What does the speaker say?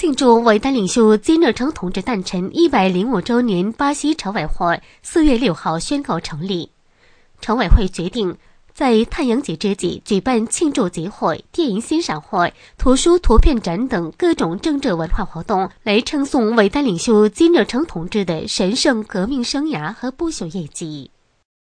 庆祝伟大领袖金日成同志诞辰105周年，巴西筹委会4月6号宣告成立。筹委会决定在太阳节之际举办庆祝集会、电影欣赏会、图书图片展等各种政治文化活动，来称颂伟大领袖金日成同志的神圣革命生涯和不朽业绩。